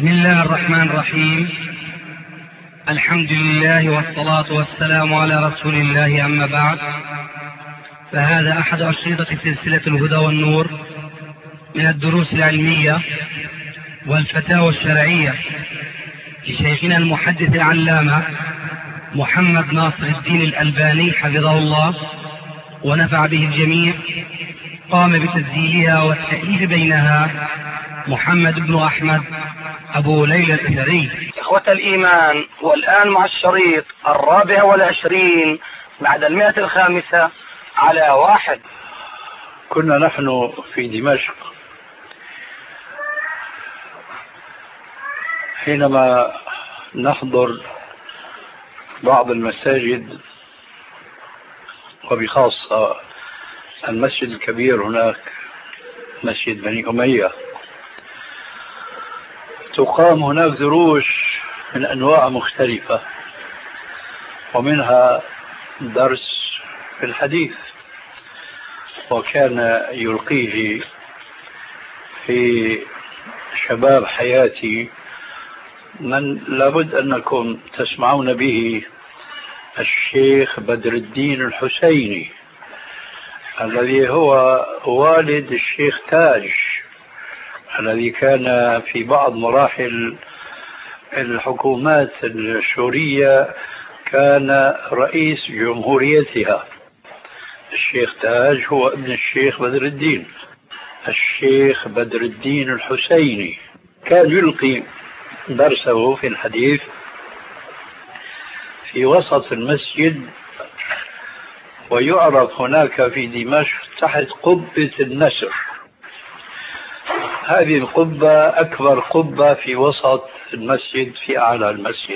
بسم الله الرحمن الرحيم. الحمد لله والصلاة والسلام على رسول الله، أما بعد، فهذا أحد أشرطة سلسلة الهدى والنور من الدروس العلمية والفتاوى الشرعية لشيخنا المحدث العلامة محمد ناصر الدين الألباني حفظه الله ونفع به الجميع. قام بتسجيلها والتأليف بينها محمد بن أحمد أبو ليلى الأثري. إخوة الإيمان، والآن مع الشريط 24 بعد 105 على 1. كنا نحن في دمشق حينما نحضر بعض المساجد، وبخاصة المسجد الكبير هناك، مسجد بني أمية، تقام هناك دروس من أنواع مختلفة، ومنها درس في الحديث، وكان يلقيه في شباب حياتي من لابد أنكم تسمعون به، الشيخ بدر الدين الحسيني، الذي هو والد الشيخ تاج، الذي كان في بعض مراحل الحكومات السورية كان رئيس جمهوريتها. الشيخ تاج هو ابن الشيخ بدر الدين. الشيخ بدر الدين الحسيني كان يلقي درسه في الحديث في وسط المسجد، ويعرف هناك في دمشق تحت قبة النسر. هذه القبة أكبر قبة في وسط المسجد، في أعلى المسجد،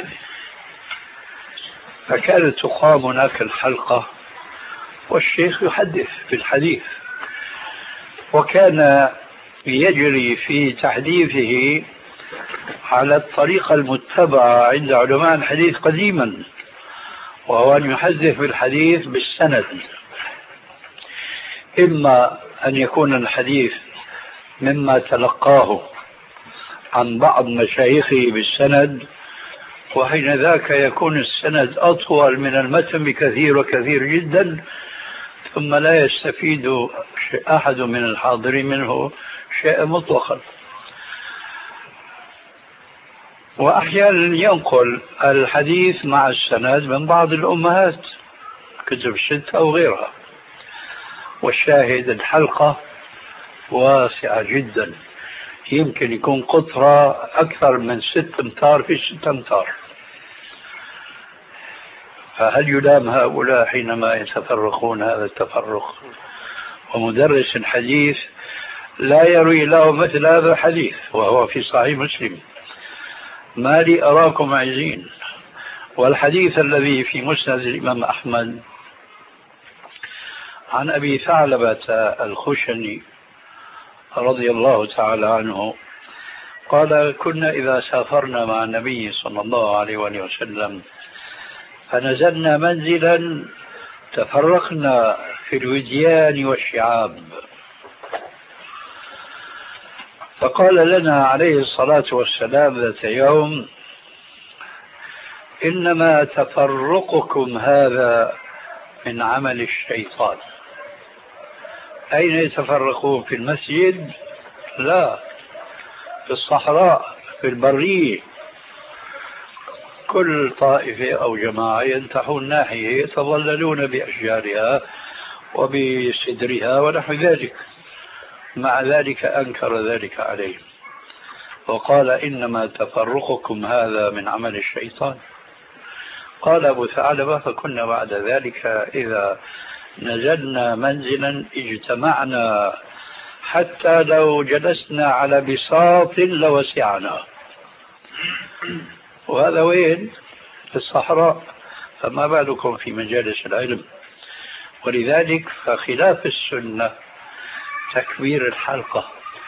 فكانت تقام هناك الحلقة والشيخ يحدث في الحديث، وكان يجري في تحديثه على الطريقة المتبعة عند علماء الحديث قديما، وهو أن يحدث بالحديث بالسند، إما أن يكون الحديث مما تلقاه عن بعض مشايخه بالسند، وحين ذاك يكون السند أطول من المتن بكثير وكثير جدا، ثم لا يستفيد أحد من الحاضرين منه شيء مطلقا. وأحيانا ينقل الحديث مع السند من بعض الأمهات، كتب الستة أو غيرها. والشاهد الحلقة واسعة جدا، يمكن يكون قطرة أكثر من 6 أمتار في 6 أمتار. فهل يلام هؤلاء حينما يتفرقون هذا التفرق؟ ومدرس الحديث لا يروي له مثل هذا الحديث وهو في صحيح مسلم، ما لي أراكم عايزين. والحديث الذي في مسند الإمام أحمد عن أبي ثعلبة الخشني رضي الله تعالى عنه قال: كنا إذا سافرنا مع النبي صلى الله عليه وآله وسلم فنزلنا منزلا تفرقنا في الوديان والشعاب، فقال لنا عليه الصلاة والسلام ذات يوم: إنما تفرقكم هذا من عمل الشيطان. أين يتفرقون؟ في المسجد؟ لا، في الصحراء، في البرية. كل طائفة أو جماعة ينتحون ناحية، يتظللون بأشجارها وبسدرها ونحو ذلك. مع ذلك أنكر ذلك عليه وقال: إنما تفرقكم هذا من عمل الشيطان. قال أبو ثعلبة: فكنا بعد ذلك إذا نزلنا منزلا اجتمعنا حتى لو جلسنا على بساط لوسعنا. وهذا وين؟ في الصحراء، فما بالكم في مجالس العلم. ولذلك فخلاف السنة تكبير الحلقة،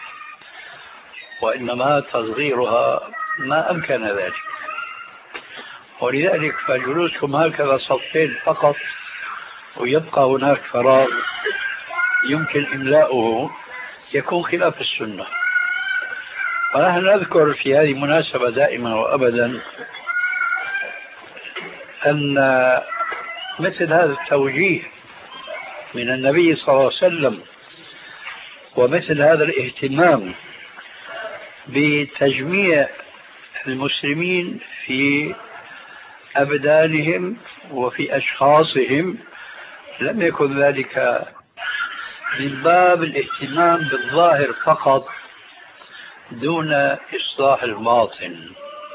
وإنما تصغيرها ما أمكن ذلك. ولذلك فجلوسكم هكذا صفين فقط، ويبقى هناك فراغ يمكن إملاؤه، يكون خلاف السنة. ونحن نذكر في هذه المناسبة دائما وأبدا أن مثل هذا التوجيه من النبي صلى الله عليه وسلم ومثل هذا الاهتمام بتجميع المسلمين في أبدانهم وفي أشخاصهم لم يكن ذلك من باب الاهتمام بالظاهر فقط دون إصلاح الباطن،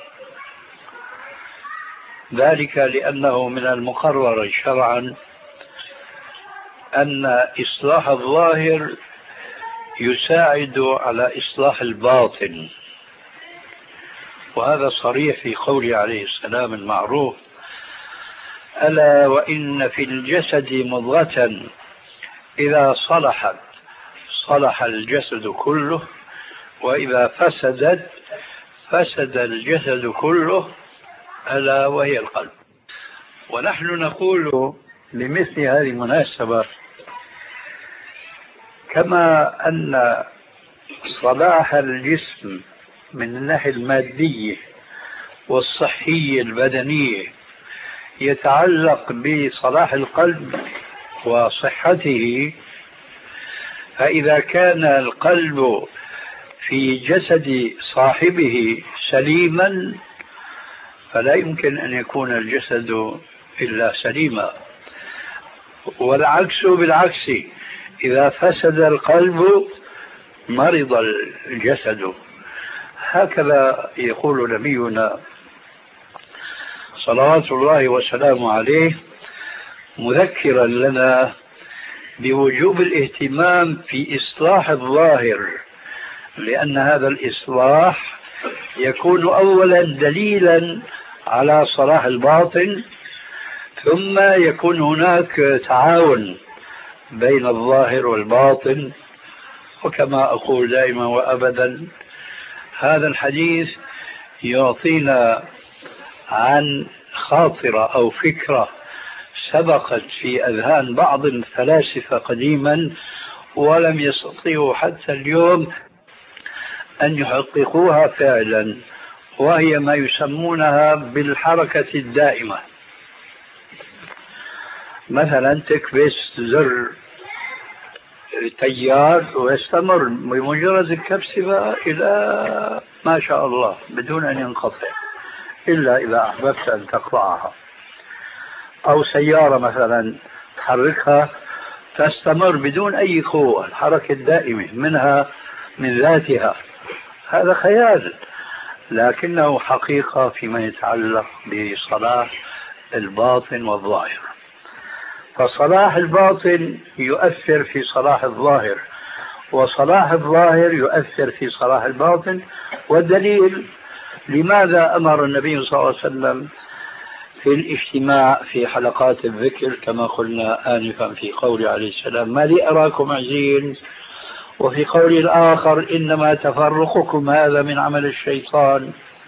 ذلك لأنه من المقرر شرعا أن إصلاح الظاهر يساعد على إصلاح الباطن، وهذا صريح في قوله عليه السلام المعروف: ألا وإن في الجسد مضغة إذا صلحت صلح الجسد كله وإذا فسدت فسد الجسد كله ألا وهي القلب. ونحن نقول بمثل هذه المناسبة كما أن صلاح الجسم من الناحية المادية والصحية البدنية يتعلق بصلاح القلب وصحته، فإذا كان القلب في جسد صاحبه سليما فلا يمكن أن يكون الجسد إلا سليما، والعكس بالعكس، إذا فسد القلب مرض الجسد. هكذا يقول نبينا صلوات الله وسلامه عليه مذكرا لنا بوجوب الاهتمام في إصلاح الظاهر، لأن هذا الإصلاح يكون أولا دليلا على صلاح الباطن، ثم يكون هناك تعاون بين الظاهر والباطن. وكما أقول دائما وأبدا هذا الحديث يعطينا عن خاطرة أو فكرة سبقت في أذهان بعض الفلاسفة قديما ولم يستطيعوا حتى اليوم أن يحققوها فعلا، وهي ما يسمونها بالحركة الدائمة. مثلا تكبس زر تيار ويستمر بمجرد الكبسة إلى ما شاء الله بدون أن ينقطع إلا إذا أحببت أن تقطعها، أو سيارة مثلا تحركها تستمر بدون أي قوة، الحركة الدائمة منها من ذاتها. هذا خيال لكنه حقيقة فيما يتعلق بصلاح الباطن والظاهر. فصلاح الباطن يؤثر في صلاح الظاهر، وصلاح الظاهر يؤثر في صلاح الباطن. والدليل لماذا أمر النبي صلى الله عليه وسلم في الاجتماع في حلقات الذكر كما قلنا آنفا في قول عليه السلام: ما لي أراكم عزين، وفي قول الآخر: إنما تفرقكم هذا من عمل الشيطان.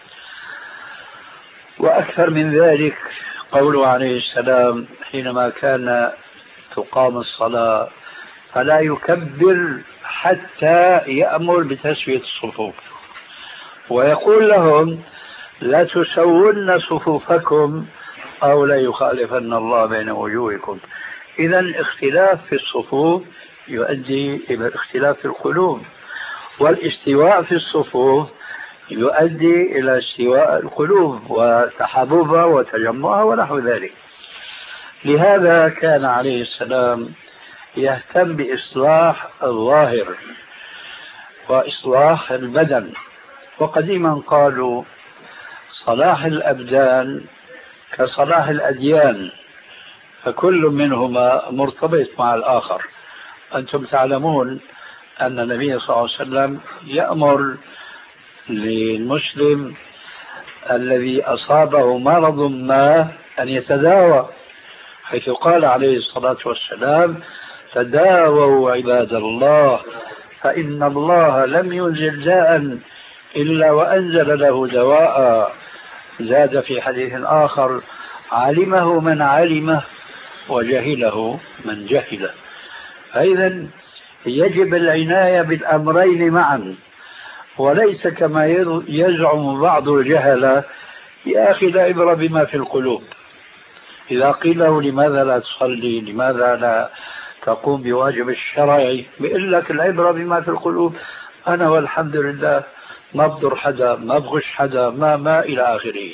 وأكثر من ذلك قوله عليه السلام حينما كان تقام الصلاة فلا يكبر حتى يأمر بتسوية الصفوف، ويقول لهم: لا تسون صفوفكم أو لا يخالفن الله بين وجوهكم. إذا الاختلاف في الصفوف يؤدي إلى الاختلاف في القلوب، والاستواء في الصفوف يؤدي إلى استواء القلوب وتحاببها وتجمعها ونحو ذلك. لهذا كان عليه السلام يهتم بإصلاح الظاهر وإصلاح البدن. وقديما قالوا: صلاح الأبدان كصلاح الأديان، فكل منهما مرتبط مع الآخر. أنتم تعلمون أن النبي صلى الله عليه وسلم يأمر للمسلم الذي أصابه مرض ما أن يتداوى، حيث قال عليه الصلاة والسلام: تداووا عباد الله فإن الله لم ينزل داء إلا وأنزل له دواء. زاد في حديث آخر: علمه من علمه وجهله من جهله. فإذا يجب العناية بالأمرين معا، وليس كما يزعم بعض الجهلة. يا أخي لا عبرة بما في القلوب. إذا قيل له لماذا لا تصلي، لماذا لا تقوم بواجب الشرعي، بيقول لك العبرة بما في القلوب. أنا والحمد لله ما بضر حدا، ما بغش حدا، ما إلى آخره.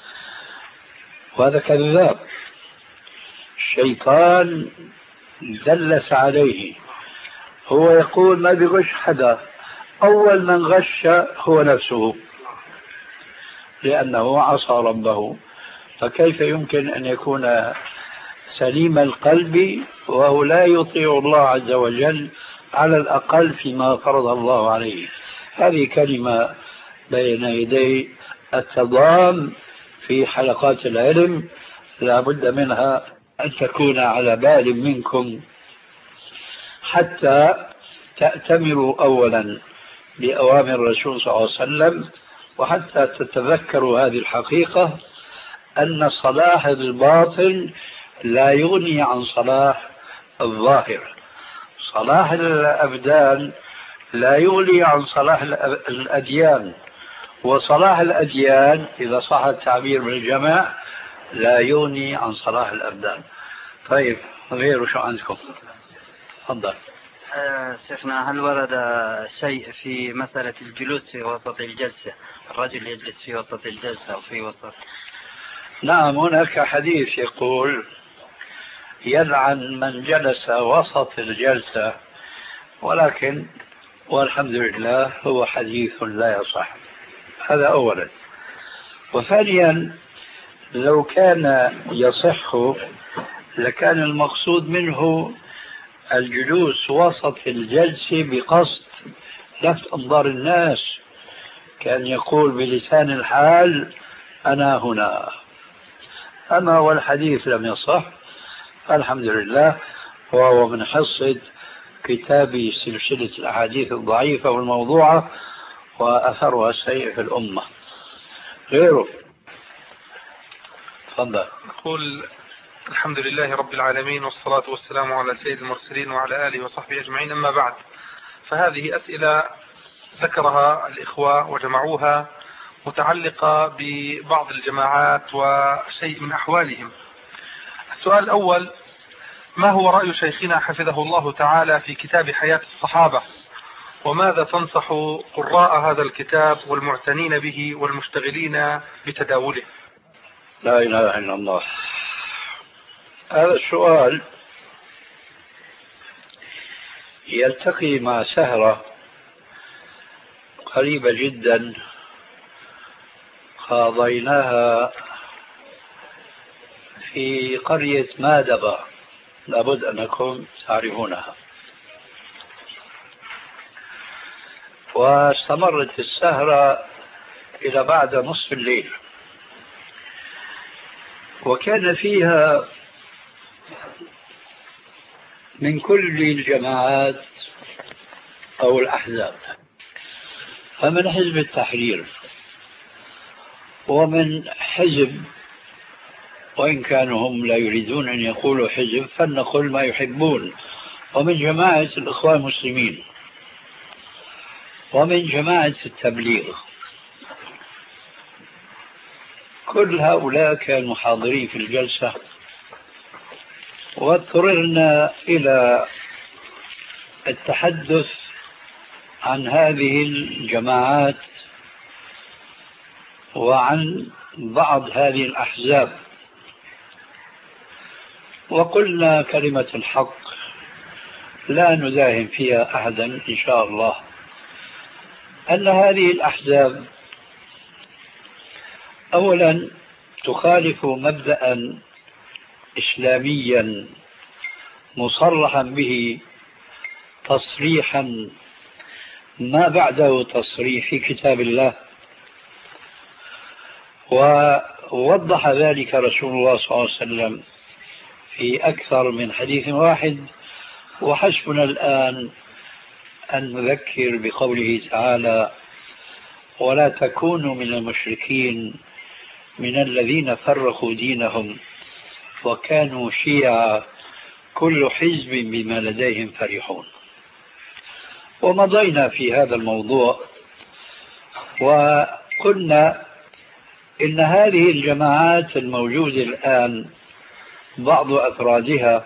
وهذا كذاب، الشيطان دلس عليه. هو يقول ما بغش حدا، أول من غش هو نفسه، لأنه عصى ربه. فكيف يمكن أن يكون سليم القلب وهو لا يطيع الله عز وجل على الأقل فيما فرض الله عليه؟ هذه كلمة بين يدي التضام في حلقات العلم لا بد منها أن تكون على بال منكم، حتى تأتمروا أولا بأوامر الرسول صلى الله عليه وسلم، وحتى تتذكروا هذه الحقيقة أن صلاح الباطن لا يغني عن صلاح الظاهر. صلاح الأبدان لا يغني عن صلاح الأديان، وصلاح الأديان إذا صح التعبير بالجمع لا يغني عن صلاح الأبدان. طيب غيره شو عندكم؟ تفضل. شيخنا، هل ورد شيء في مسألة الجلوس في وسط الجلسة، الرجل يجلس في وسط الجلسة أو في وسط؟ نعم، هناك حديث يقول يلعن من جلس وسط الجلسة، ولكن والحمد لله هو حديث لا يصح. هذا أولا. وثانيا، لو كان يصح لكان المقصود منه الجلوس وسط الجلسة بقصد لفت أنظار الناس، كان يقول بلسان الحال أنا هنا. أما والحديث لم يصح، الحمد لله، وهو من حصة كتاب سلسلة الأحاديث الضعيفة والموضوعة وأثرها السيء في الأمة. غيره تفضل. أقول الحمد لله رب العالمين، والصلاة والسلام على سيد المرسلين وعلى آله وصحبه أجمعين. أما بعد، فهذه أسئلة ذكرها الإخوة وجمعوها متعلقة ببعض الجماعات وشيء من أحوالهم. السؤال الأول: ما هو رأي شيخنا حفظه الله تعالى في كتاب حياة الصحابة، وماذا تنصح قراء هذا الكتاب والمعتنين به والمشتغلين بتداوله؟ لا إله إلا الله. هذا السؤال يلتقي مع سهرة قريبة جدا قضيناها في قرية مادبة، لابد أنكم تعرفونها. واستمرت السهرة إلى بعد نصف الليل، وكان فيها من كل الجماعات أو الأحزاب، فمن حزب التحرير، ومن حزب، وإن كانوا هم لا يريدون أن يقولوا حزب فلنقل ما يحبون، ومن جماعة الإخوان المسلمين، ومن جماعة التبليغ. كل هؤلاء كانوا حاضرين في الجلسة، واضطررنا إلى التحدث عن هذه الجماعات وعن بعض هذه الأحزاب، وقلنا كلمة الحق لا نداهم فيها أحدا إن شاء الله، أن هذه الأحزاب أولا تخالف مبدأ إسلاميا مصرحا به تصريحا ما بعده تصريح في كتاب الله، ووضح ذلك رسول الله صلى الله عليه وسلم في أكثر من حديث واحد. وحسبنا الآن أن نذكر بقوله تعالى: ولا تكونوا من المشركين من الذين فرقوا دينهم وكانوا شيعا كل حزب بما لديهم فرحون. ومضينا في هذا الموضوع وقلنا إن هذه الجماعات الموجودة الآن بعض أفرادها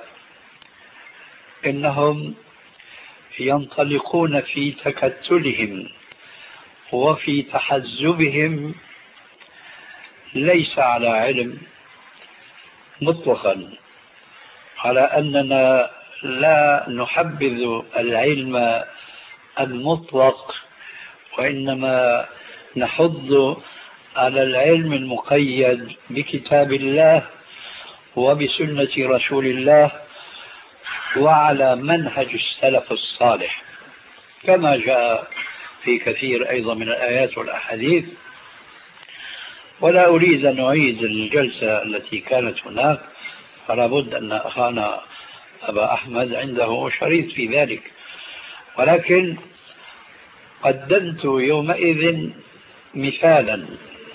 إنهم ينطلقون في تكتلهم وفي تحزبهم ليس على علم مطلقا، على أننا لا نحبذ العلم المطلق، وإنما نحض على العلم المقيد بكتاب الله وبسنة رسول الله وعلى منهج السلف الصالح، كما جاء في كثير أيضا من الآيات والأحاديث. ولا أريد أن أعيد الجلسة التي كانت هناك، فلا بد أن أخانا أبا أحمد عنده شريط في ذلك، ولكن قدمت يومئذ مثالا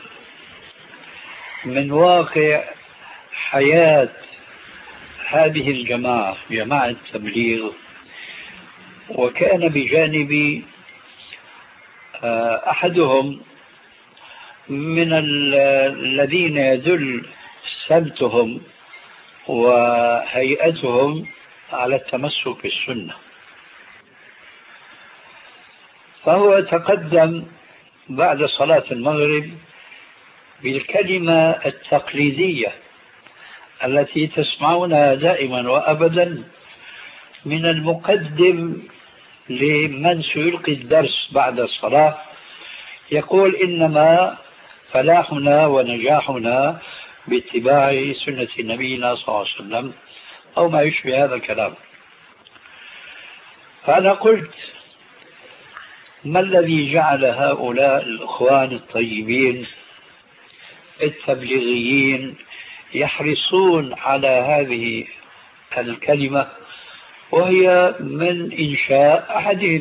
من واقع حياة هذه الجماعة، جماعة التبليغ. وكان بجانبي أحدهم من الذين يدل سمتهم وهيئتهم على التمسك بالسنة، فهو تقدم بعد صلاة المغرب بالكلمة التقليدية التي تسمعونها دائما وأبدا من المقدم لمن سيلقي الدرس بعد الصلاة، يقول: إنما فلاحنا ونجاحنا باتباع سنة نبينا صلى الله عليه وسلم، أو ما يشبه هذا الكلام. فأنا قلت: ما الذي جعل هؤلاء الإخوان الطيبين التبليغيين يحرصون على هذه الكلمة وهي من إنشاء أحدهم،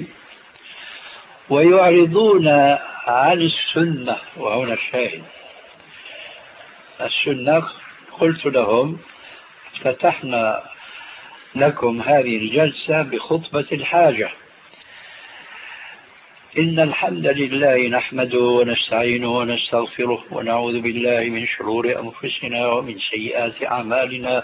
ويعرضون عن السنة؟ وهنا الشاهد، السنة. قلت لهم: فتحنا لكم هذه الجلسة بخطبة الحاجة. إن الحمد لله نحمده ونستعينه ونستغفره ونعوذ بالله من شرور أنفسنا ومن سيئات أعمالنا،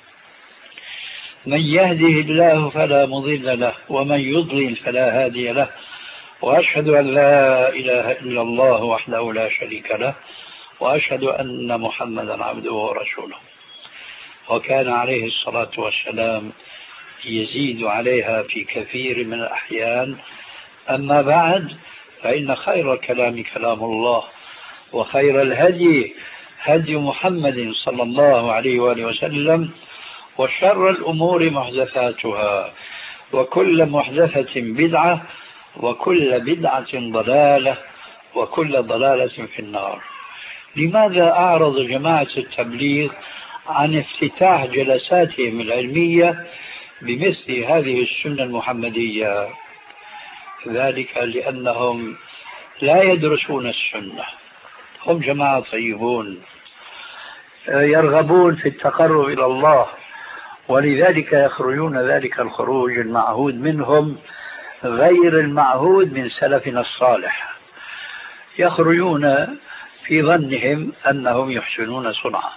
من يهده الله فلا مضل له ومن يضلل فلا هادي له، وأشهد أن لا إله إلا الله وحده لا شريك له، وأشهد أن محمدا عبده ورسوله. وكان عليه الصلاة والسلام يزيد عليها في كثير من الأحيان: أما بعد، فإن خير الكلام كلام الله، وخير الهدي هدي محمد صلى الله عليه وآله وسلم، وشر الأمور محدثاتها، وكل محدثة بدعة، وكل بدعة ضلالة، وكل ضلالة في النار. لماذا أعرض جماعة التبليغ عن افتتاح جلساتهم العلمية بمثل هذه السنة المحمدية؟ ذلك لأنهم لا يدرسون السنة. هم جماعة طيبون يرغبون في التقرب إلى الله، ولذلك يخرجون ذلك الخروج المعهود منهم غير المعهود من سلفنا الصالح. يخرجون في ظنهم أنهم يحسنون صنعا.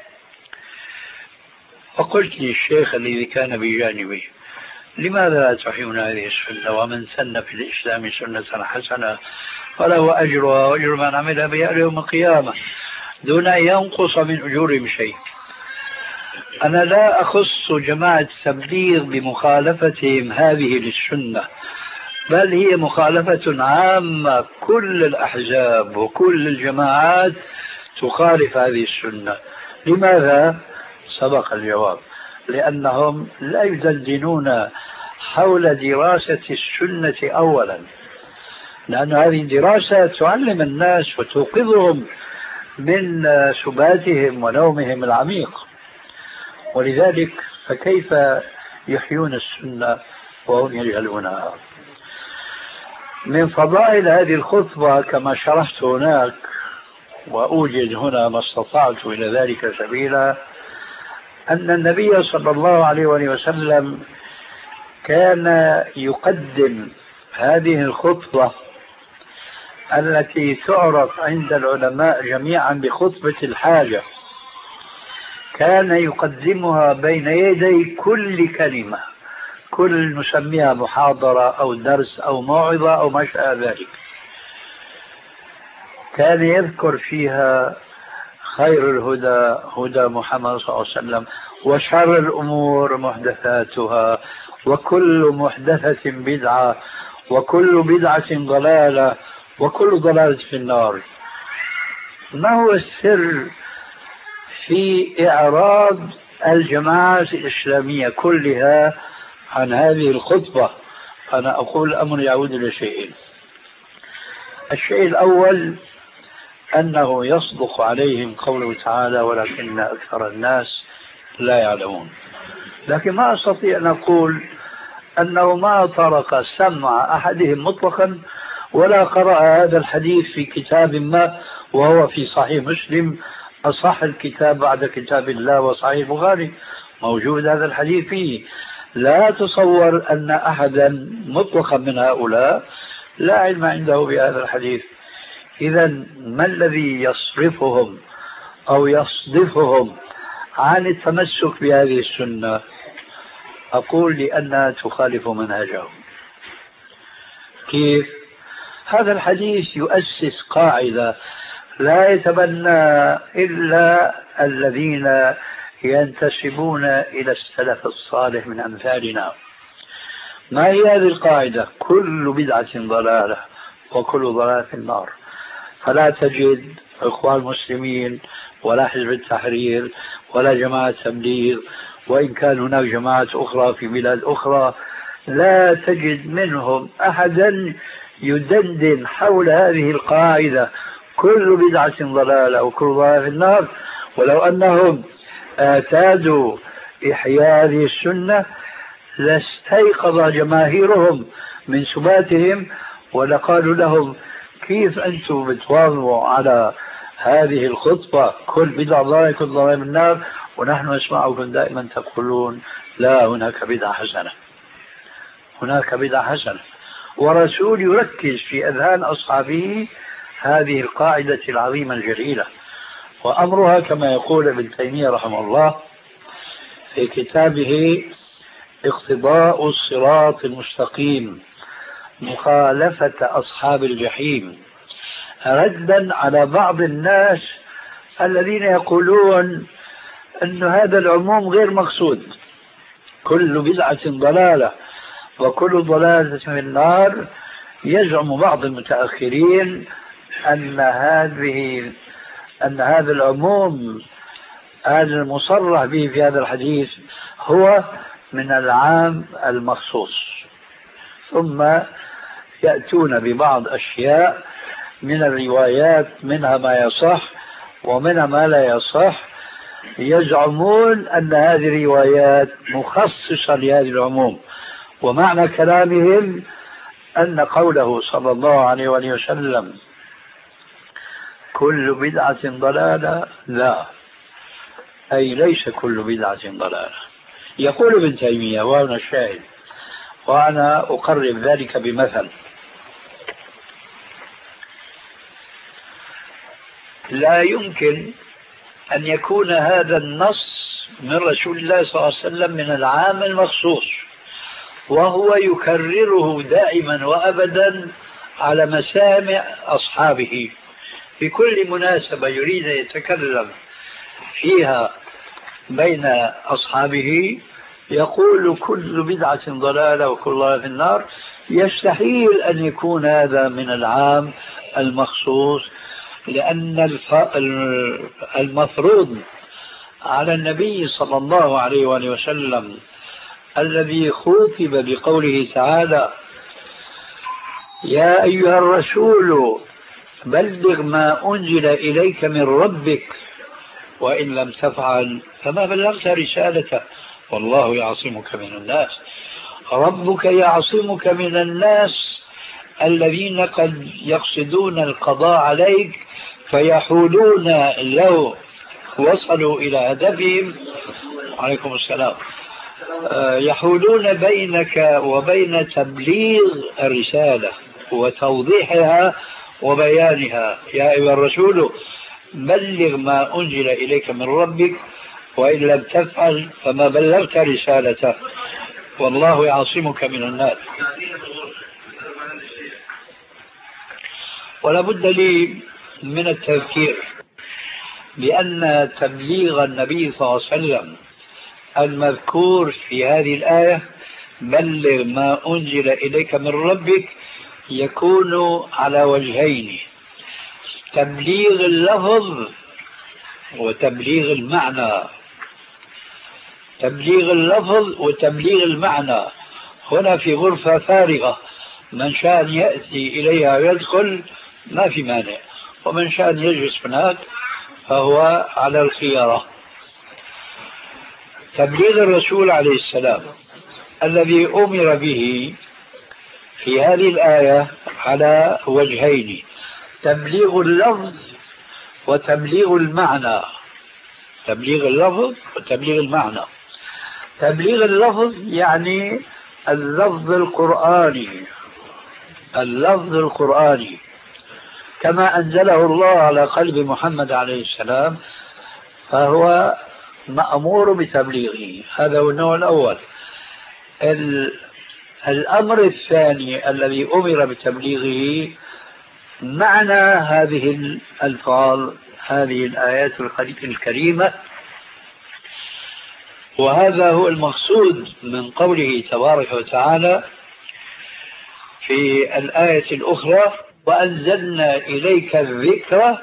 فقلت للشيخ الذي كان بجانبي: لماذا لا تحيون هذه السنة؟ ومن سن في الإسلام سنة حسنة فله أجرها وأجر من عمل بها يوم القيامة دون أن ينقص من أجورهم شيء. أنا لا أخص جماعة التبليغ بمخالفتهم هذه للسنة، بل هي مخالفة عامة. كل الأحزاب وكل الجماعات تخالف هذه السنة. لماذا؟ سبق الجواب: لأنهم لا يدندنون حول دراسة السنة أولا، لأن هذه الدراسة تعلم الناس وتوقظهم من سباتهم ونومهم العميق. ولذلك فكيف يحيون السنة وهم يجهلونها؟ من فضائل هذه الخطبة كما شرحت هناك، وأوجد هنا ما استطعت إلى ذلك سبيلا، أن النبي صلى الله عليه وسلم كان يقدم هذه الخطبة التي تعرف عند العلماء جميعا بخطبة الحاجة كان يقدمها بين يدي كل كلمة، كل نسميها محاضرة أو درس أو موعظة أو ما شابه ذلك، كان يذكر فيها خير الهدى هدى محمد صلى الله عليه وسلم، وشر الأمور محدثاتها، وكل محدثة بدعة، وكل بدعة ضلالة، وكل ضلالة في النار. ما هو السر في إعراض الجماعات الإسلامية كلها عن هذه الخطبة؟ أنا أقول الأمر يعود إلى شيئين. الشيء الأول أنه يصدق عليهم قوله تعالى ولكن أكثر الناس لا يعلمون، لكن ما أستطيع أن أقول أنه ما طرق سمع أحدهم مطلقا ولا قرأ هذا الحديث في كتاب ما وهو في صحيح مسلم أصح الكتاب بعد كتاب الله وصحيح البخاري، موجود هذا الحديث فيه. لا تصور أن أحدا مطلقا من هؤلاء لا علم عنده بهذا الحديث. إذا ما الذي يصرفهم أو يصدفهم عن التمسك بهذه السنة؟ أقول لأنها تخالف منهجهم. كيف؟ هذا الحديث يؤسس قاعدة لا يتبنى إلا الذين ينتسبون إلى السلف الصالح من أمثالنا. ما هي هذه القاعدة؟ كل بدعة ضلالة وكل ضلالة في النار. فلا تجد إخوان المسلمين ولا حزب التحرير ولا جماعة تبليغ، وإن كان هناك جماعات أخرى في بلاد أخرى، لا تجد منهم أحدا يدندن حول هذه القاعدة كل بدعة ضلالة وكل ضلالة في النار. ولو أنهم اعتادوا إحياء هذه السنة لاستيقظ جماهيرهم من سباتهم ولقالوا لهم كيف أنتم بتواظبوا على هذه الخطبة كل بدعة ضلالة كل ضلالة في النار، ونحن نسمعكم دائما تقولون لا هناك بدعة حسنة، هناك بدعة حسنة. ورسول يركز في أذهان أصحابه هذه القاعدة العظيمة الجليلة. وأمرها كما يقول ابن تيمية رحمه الله في كتابه اقتضاء الصراط المستقيم مخالفة أصحاب الجحيم، ردا على بعض الناس الذين يقولون أن هذا العموم غير مقصود، كل بدعة ضلالة وكل ضلالة في النار. يزعم بعض المتأخرين أن هذا العموم هذا المصرح به في هذا الحديث هو من العام المخصوص، ثم يأتون ببعض أشياء من الروايات منها ما يصح ومنها ما لا يصح، يزعمون أن هذه الروايات مخصصة لهذه العموم. ومعنى كلامهم أن قوله صلى الله عليه وسلم كل بدعة ضلالة، لا، أي ليس كل بدعة ضلالة. يقول ابن تيمية وهنا الشاهد، وأنا أقرب ذلك بمثل. لا يمكن أن يكون هذا النص من رسول الله صلى الله عليه وسلم من العام المخصوص وهو يكرره دائما وأبدا على مسامع أصحابه في كل مناسبة يريد أن يتكلم فيها بين أصحابه يقول كل بدعة ضلالة وكل ضلالة في النار. يستحيل أن يكون هذا من العام المخصوص، لأن المفروض على النبي صلى الله عليه وسلم الذي خوطب بقوله تعالى يا أيها الرسول بلغ ما أنزل إليك من ربك وإن لم تفعل فما بلغت رسالته والله يعصمك من الناس. ربك يعصمك من الناس الذين قد يقصدون القضاء عليك فيحولون لو وصلوا إلى هدفهم عليكم السلام يحولون بينك وبين تبليغ الرسالة وتوضيحها وبيانها. يا أيها الرسول بلغ ما أنزل إليك من ربك وإن لم تفعل فما بلغت رسالته والله يعصمك من الناس. ولا بد لي من التذكير بأن تبليغ النبي صلى الله عليه وسلم المذكور في هذه الآية بلغ ما أنزل إليك من ربك يكون على وجهين: تبليغ اللفظ وتبليغ المعنى. تبليغ اللفظ وتبليغ المعنى. هنا في غرفة فارغة، من شاء يأتي إليها ويدخل ما في مانع، ومن شاء يجلس هناك فهو على الخيارة. تبليغ الرسول عليه السلام الذي أمر به في هذه الآية على وجهين: تبليغ اللفظ وتبليغ المعنى. تبليغ اللفظ وتبليغ المعنى. تبليغ اللفظ يعني اللفظ القرآني، اللفظ القرآني كما أنزله الله على قلب محمد عليه السلام، فهو مأمور بتبليغه. هذا هو النوع الأول. الأمر الثاني الذي أمر بتبليغه معنى هذه الألفاظ، هذه الآيات الكريمة، وهذا هو المقصود من قوله تبارك وتعالى في الآية الأخرى: وأنزلنا إليك الذكر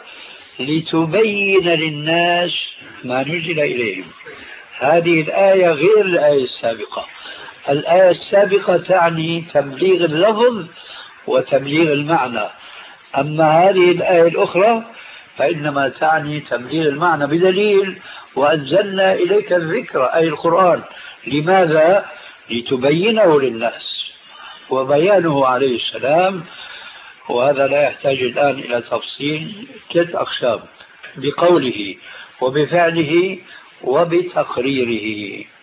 لتبين للناس ما نزل إليهم. هذه الآية غير الآية السابقة. الآية السابقة تعني تبليغ اللفظ وتبليغ المعنى، أما هذه الآية الأخرى فإنما تعني تبليغ المعنى، بدليل وأنزلنا إليك الذكر أي القرآن. لماذا؟ لتبينه للناس. وبيانه عليه السلام، وهذا لا يحتاج الآن إلى تفصيل، 3 أقسام: بقوله وبفعله وبتقريره.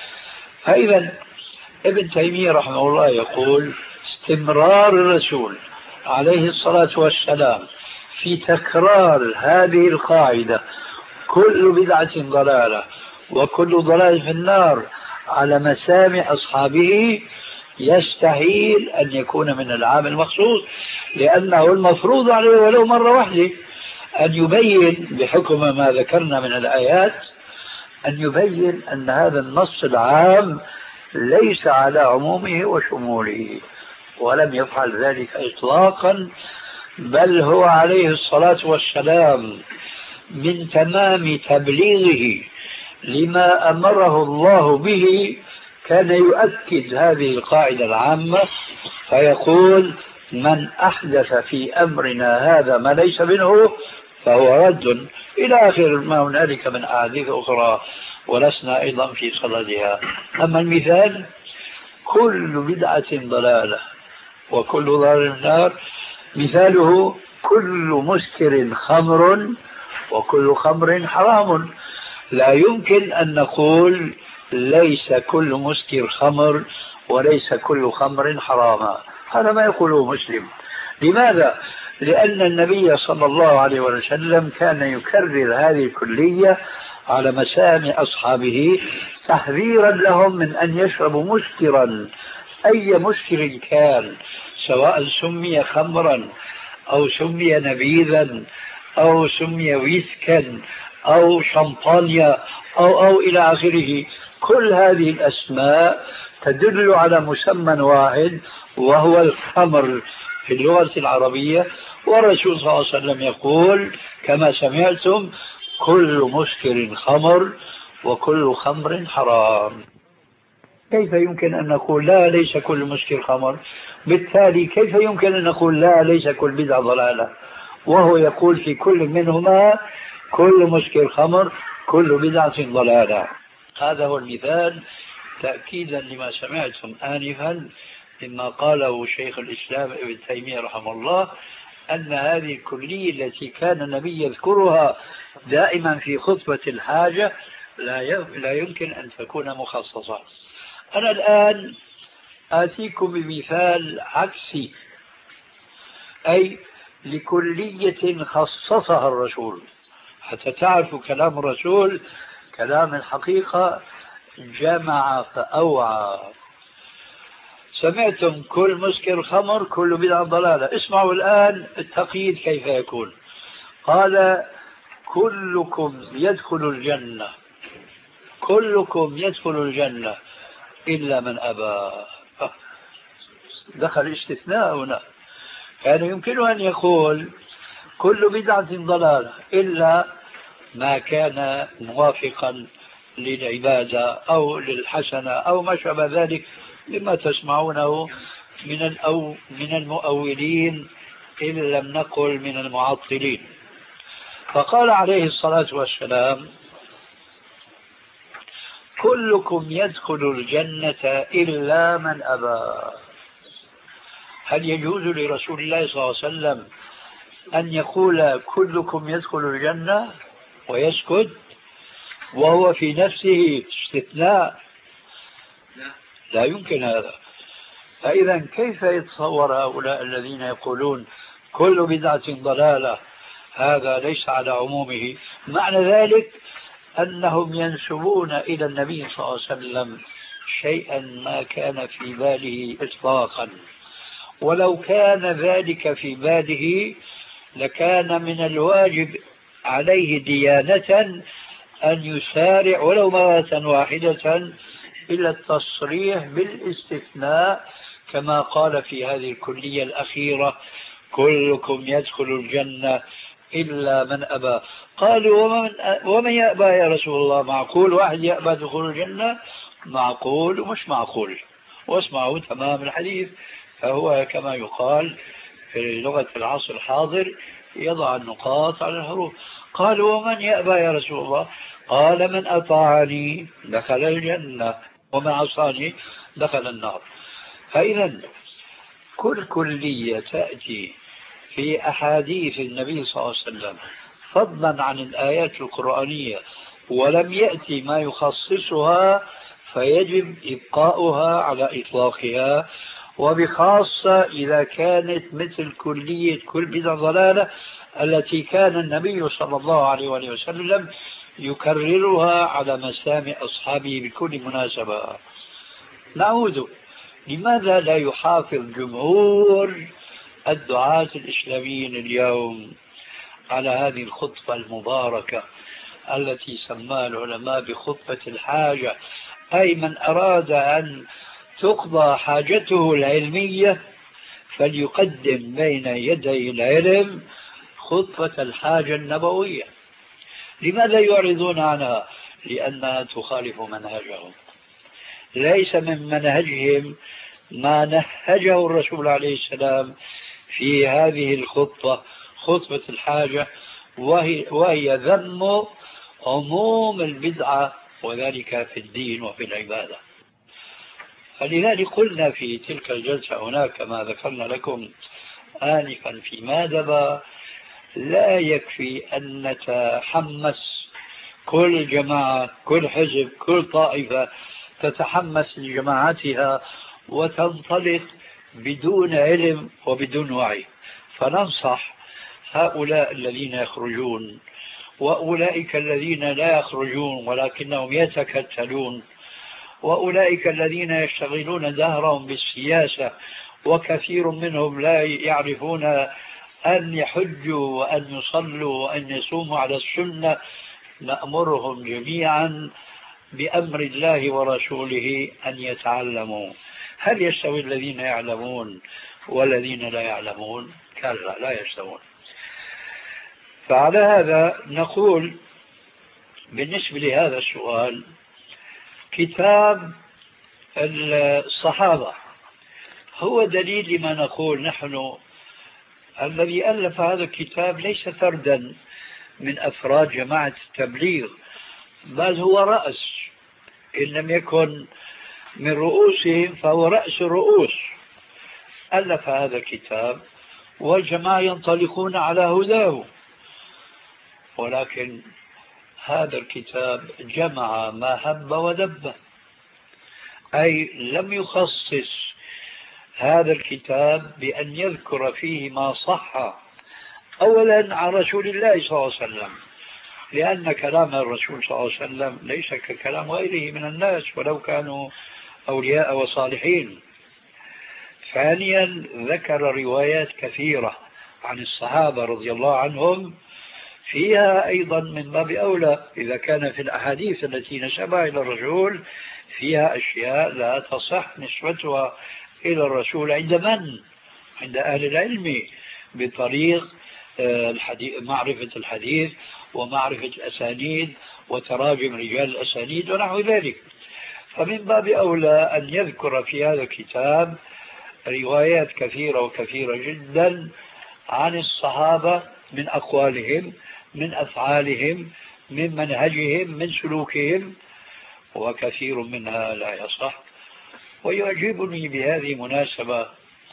فإذا ابن تيمية رحمه الله يقول: استمرار الرسول عليه الصلاة والسلام في تكرار هذه القاعدة: كل بدعة ضلالة وكل ضلال في النار، على مسامع أصحابه، يستحيل أن يكون من العام المخصوص، لأنه المفروض عليه ولو مرة واحدة أن يبين بحكم ما ذكرنا من الآيات، أن يبين أن هذا النص العام ليس على عمومه وشموله، ولم يفعل ذلك إطلاقا، بل هو عليه الصلاة والسلام من تمام تبليغه لما أمره الله به كان يؤكد هذه القاعدة العامة، فيقول: من أحدث في أمرنا هذا ما ليس منه فهو رد، إلى آخر ما هنالك من أحاديث أخرى ولسنا أيضا في صددها. أما المثال: كل بدعة ضلالة وكل ضلال النار، مثاله: كل مسكر خمر وكل خمر حرام. لا يمكن أن نقول ليس كل مسكر خمر وليس كل خمر حراما، هذا ما يقوله مسلم. لماذا؟ لأن النبي صلى الله عليه وسلم كان يكرر هذه الكلية على مسامع أصحابه تحذيرا لهم من أن يشربوا مسكرا، أي مسكر كان، سواء سمي خمرا أو سمي نبيذا أو سمي ويسكا أو شمبانيا أو إلى آخره. كل هذه الأسماء تدل على مسمى واحد وهو الخمر في اللغة العربية، والرسول صلى الله عليه وسلم يقول كما سمعتم: كل مسكر خمر وكل خمر حرام. كيف يمكن أن نقول لا ليس كل مسكر خمر؟ بالتالي كيف يمكن أن نقول لا ليس كل بدعة ضلالة، وهو يقول في كل منهما كل مسكر خمر كل بدعة ضلالة؟ هذا هو المثال تأكيدا لما سمعتم آنفا مما قاله شيخ الإسلام ابن تيمية رحمه الله، أن هذه الكلية التي كان النبي يذكرها دائما في خطبة الحاجة لا يمكن أن تكون مخصصة. أنا الآن آتيكم بمثال عكسي، أي لكلية خصصها الرسول، حتى تعرفوا كلام الرسول كلام الحقيقة جمع فأوعى. سمعتم كل مسكر خمر كل بدعة ضلالة، اسمعوا الآن التقييد كيف يكون. قال كلكم يدخل الجنة، كلكم يدخل الجنة إلا من أبى. دخل استثناء هنا. كان يمكن أن يقول كل بدعة ضلالة إلا ما كان موافقا للعبادة أو للحسنة أو ما شابه ذلك مما تسمعونه من المؤولين إن لم نقل من المعطلين. فقال عليه الصلاة والسلام كلكم يدخل الجنة إلا من أبى. هل يجوز لرسول الله صلى الله عليه وسلم أن يقول كلكم يدخل الجنة ويسكت وهو في نفسه استثناء؟ لا يمكن هذا. فإذا كيف يتصور هؤلاء الذين يقولون كل بدعة ضلالة هذا ليس على عمومه؟ معنى ذلك أنهم ينسبون إلى النبي صلى الله عليه وسلم شيئا ما كان في باله إطلاقا، ولو كان ذلك في باله لكان من الواجب عليه ديانة أن يسارع ولو مرة واحدة إلى التصريح بالاستثناء كما قال في هذه الكلية الأخيرة كلكم يدخل الجنة إلا من أبى. قالوا ومن يأبى يا رسول الله؟ معقول واحد يأبى دخول الجنة؟ معقول ومش معقول. واسمعوا تمام الحديث، فهو كما يقال في لغة العصر الحاضر يضع النقاط على الحروف. قالوا ومن يأبى يا رسول الله؟ قال من أطاعني دخل الجنة ومن عصاني دخل النار. فإذا كل كلية تأتي في أحاديث النبي صلى الله عليه وسلم فضلا عن الآيات القرآنية ولم يأتي ما يخصصها فيجب إبقاؤها على إطلاقها، وبخاصة إذا كانت مثل كلية كل بدعة ضلالة التي كان النبي صلى الله عليه وسلم يكررها على مسامع أصحابه بكل مناسبة. نعود، لماذا لا يحافظ جمهور الدعاة الإسلاميين اليوم على هذه الخطبة المباركة التي سماها العلماء بخطبة الحاجة؟ أي من أراد أن تقضى حاجته العلمية فليقدم بين يدي العلم خطبة الحاجة النبوية. لماذا يعرضون عنها؟ لأنها تخالف منهجهم. ليس من منهجهم ما نهجه الرسول عليه السلام في هذه الخطبة، خطبة الحاجة، وهي ذم عموم البدعة وذلك في الدين وفي العبادة. فلذلك قلنا في تلك الجلسة هناك كما ذكرنا لكم آنفا في مادبة لا يكفي أن نتحمس كل جماعة كل حزب كل طائفة تتحمس لجماعتها وتنطلق بدون علم وبدون وعي. فننصح هؤلاء الذين يخرجون وأولئك الذين لا يخرجون ولكنهم يتكتلون وأولئك الذين يشتغلون دهرهم بالسياسة وكثير منهم لا يعرفون أن يحجوا وأن يصلوا وأن يصوموا على السنة، نأمرهم جميعا بأمر الله ورسوله أن يتعلموا. هل يستوي الذين يعلمون والذين لا يعلمون؟ كلا لا يستوون. فعلى هذا نقول بالنسبة لهذا السؤال كتاب الصحابة هو دليل لما نقول نحن. الذي ألف هذا الكتاب ليس فردا من أفراد جماعة التبليغ، بل هو رأس، إن لم يكن من رؤوسهم فهو رأس الرؤوس. ألف هذا الكتاب والجماعة ينطلقون على هداه، ولكن هذا الكتاب جمع ما هب ودب، أي لم يخصص هذا الكتاب بأن يذكر فيه ما صح أولا عن رسول الله صلى الله عليه وسلم، لأن كلام الرسول صلى الله عليه وسلم ليس ككلام غيره من الناس ولو كانوا أولياء وصالحين. ثانيا ذكر روايات كثيرة عن الصحابة رضي الله عنهم، فيها أيضا من باب أولى إذا كان في الأحاديث التي نسبها إلى الرسول فيها أشياء لا تصح نسبتها إلى الرسول عند من؟ عند أهل العلم بطريق معرفة الحديث ومعرفة الأسانيد وتراجم رجال الأسانيد ونحو ذلك. فمن باب أولى أن يذكر في هذا الكتاب روايات كثيرة وكثيرة جدا عن الصحابة من أقوالهم، من أفعالهم، من منهجهم، من سلوكهم، وكثير منها لا يصح. ويعجبني بهذه المناسبة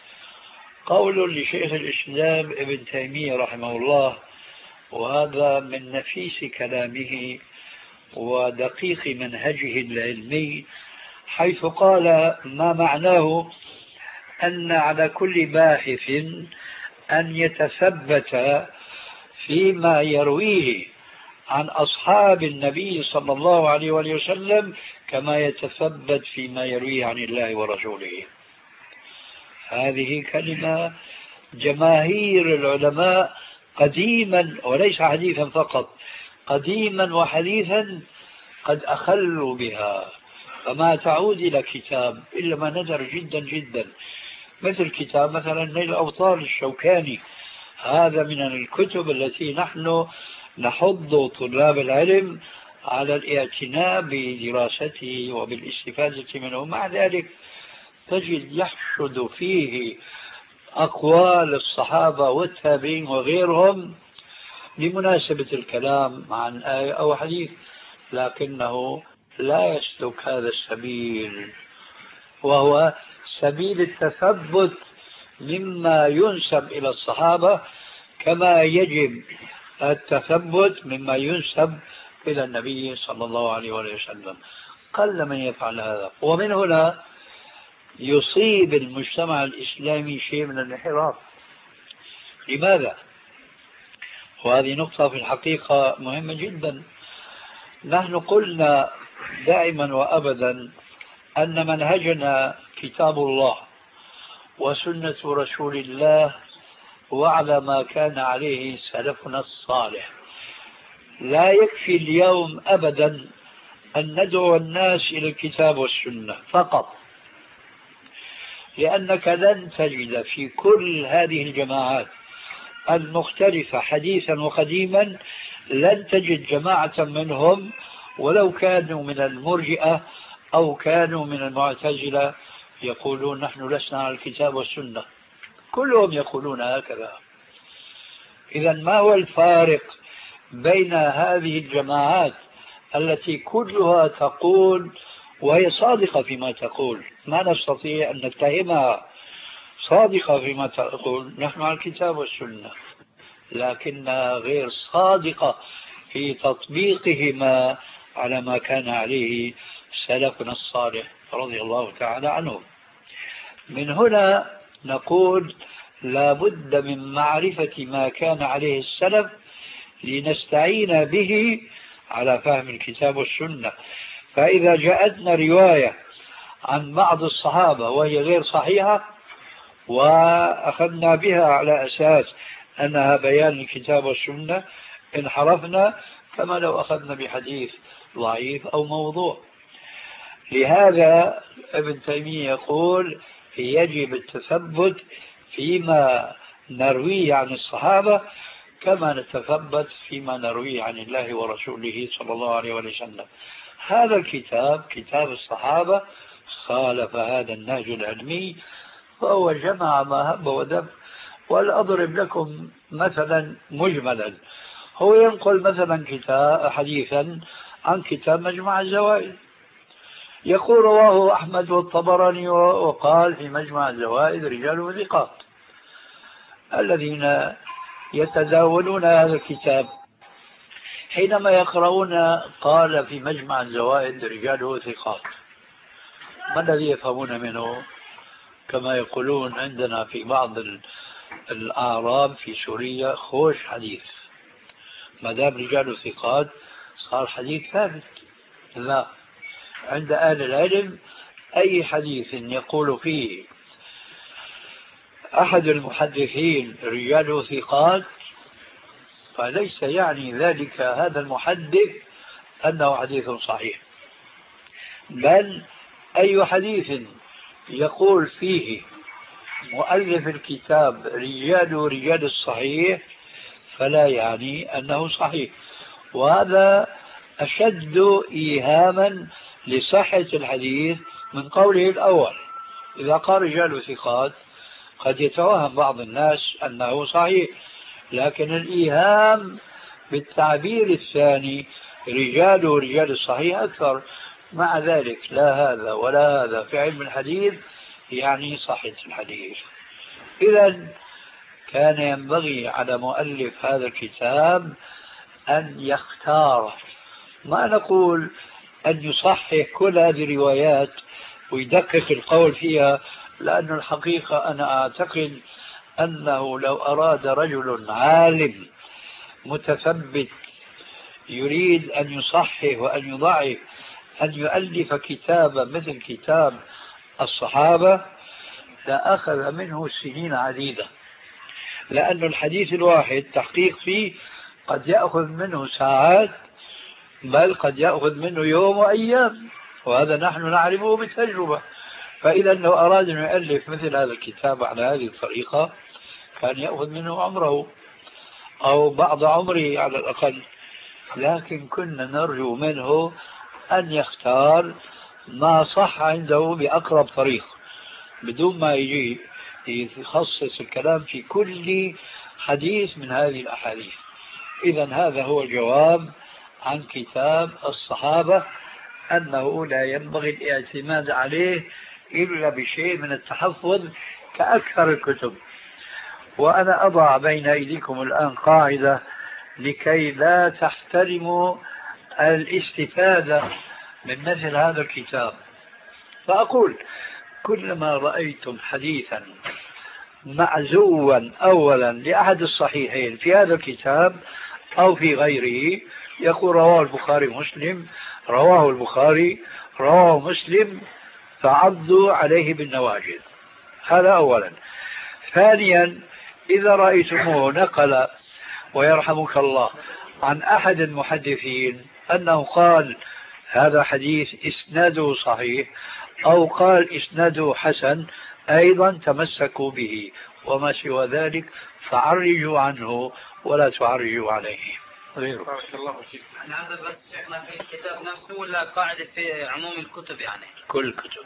قول لشيخ الإسلام ابن تيمية رحمه الله، وهذا من نفيس كلامه ودقيق منهجه العلمي، حيث قال ما معناه أن على كل باحث أن يتثبت فيما يرويه عن أصحاب النبي صلى الله عليه وسلم كما يتثبت فيما يرويه عن الله ورسوله. هذه كلمة جماهير العلماء قديما وليس حديثا فقط، قديما وحديثا قد أخلوا بها، فما تعود إلى كتاب إلا ما ندر جدا جدا، مثل كتاب مثلا نيل الأوطار الشوكاني. هذا من الكتب التي نحن نحض طلاب العلم على الاعتناء بدراسته وبالاستفادة منه. مع ذلك تجد يحشد فيه أقوال الصحابة والتابعين وغيرهم بمناسبة الكلام عن آية أو حديث، لكنه لا يسلك هذا السبيل، وهو سبيل التثبت مما ينسب إلى الصحابة كما يجب التثبت مما ينسب إلى النبي صلى الله عليه وسلم. قل من يفعل هذا، ومن هنا يصيب المجتمع الإسلامي شيء من الانحراف. لماذا؟ وهذه نقطة في الحقيقة مهمة جدا. نحن قلنا دائما وأبدا أن منهجنا كتاب الله وسنة رسول الله وعلى ما كان عليه سلفنا الصالح. لا يكفي اليوم أبدا أن ندعو الناس إلى الكتاب والسنة فقط، لأنك لن تجد في كل هذه الجماعات المختلفة حديثا وقديما، لن تجد جماعة منهم ولو كانوا من المرجئة أو كانوا من المعتزلة يقولون نحن لسنا على الكتاب والسنة، كلهم يقولون هكذا. إذا ما هو الفارق بين هذه الجماعات التي كلها تقول وهي صادقة فيما تقول، ما نستطيع أن نتهمها، صادقة فيما تقول نحن على الكتاب والسنة، لكنها غير صادقة في تطبيقهما على ما كان عليه سلفنا الصالح رضي الله تعالى عنهم. من هنا نقول لا بد من معرفة ما كان عليه السلف لنستعين به على فهم الكتاب والسنة. فإذا جاءتنا رواية عن بعض الصحابة وهي غير صحيحة وأخذنا بها على أساس أنها بيان الكتاب والسنة، انحرفنا كما لو أخذنا بحديث ضعيف أو موضوع. لهذا ابن تيمية يقول يجب التثبت فيما نرويه عن الصحابة كما نتثبت فيما نرويه عن الله ورسوله صلى الله عليه وسلم. هذا الكتاب كتاب الصحابة خالف هذا النهج العلمي، فهو جمع ما هب ودب. ولأضرب لكم مثلا مجملا، هو ينقل مثلا حديثا عن كتاب مجمع الزوائد، يقول رواه أحمد والطبراني وقال في مجمع الزوائد رجال ثقات. الذين يتداولون هذا الكتاب حينما يقرؤون قال في مجمع الزوائد رجاله ثقات، ما الذي يفهمون منه؟ كما يقولون عندنا في بعض الأعراب في سوريا خوش حديث، ما دام رجال ثقات صار حديث ثابت. لا، عند أهل العلم أي حديث يقول فيه أحد المحدثين رجال ثقات فليس يعني ذلك هذا المحدث أنه حديث صحيح، بل أي حديث يقول فيه مؤلف الكتاب رجال الصحيح فلا يعني أنه صحيح. وهذا أشد إيهاما لصحة الحديث من قوله الأول. إذا قال رجال ثقات قد يتوهم بعض الناس أنه صحيح، لكن الإيهام بالتعبير الثاني رجال الصحيح أكثر. مع ذلك لا هذا ولا هذا في علم الحديث يعني صحة الحديث. إذا كان ينبغي على مؤلف هذا الكتاب أن يختار، ما نقول أن يصحح كل هذه الروايات ويدقق القول فيها، لأن الحقيقة أنا أعتقد أنه لو أراد رجل عالم متثبت يريد أن يصحح وأن يضعف أن يؤلف كتابا مثل كتاب الصحابة لأخذ منه سنين عديدة، لأن الحديث الواحد تحقيق فيه قد يأخذ منه ساعات، بل قد يأخذ منه يوم وأيام، وهذا نحن نعرفه بالتجربة. فإذا لو أراد أن يؤلف مثل هذا الكتاب على هذه الطريقة كان يأخذ منه عمره أو بعض عمره على الأقل، لكن كنا نرجو منه أن يختار ما صح عنده بأقرب طريق بدون ما يجي يخصص الكلام في كل حديث من هذه الأحاديث. إذا هذا هو الجواب عن كتاب الصحابة، أنه لا ينبغي الاعتماد عليه إلا بشيء من التحفظ كأكثر الكتب. وأنا أضع بين أيديكم الآن قاعدة لكي لا تحترموا الاستفادة من مثل هذا الكتاب، فأقول كلما رأيتم حديثا معزوا أولا لأحد الصحيحين في هذا الكتاب أو في غيره يقول رواه البخاري مسلم، رواه البخاري، رواه مسلم، فعضوا عليه بالنواجذ. هذا أولا. ثانيا، إذا رأيتموه نقل ويرحمك الله عن أحد المحدثين أنه قال هذا حديث إسناده صحيح أو قال إسناده حسن، أيضا تمسكوا به، وما سوى ذلك فعرجوا عنه ولا تعرجوا عليه. بارك الله فيك. هذا بس شيخنا في الكتاب نفسه ولا قاعدة في عموم الكتب يعني؟ كل الكتب.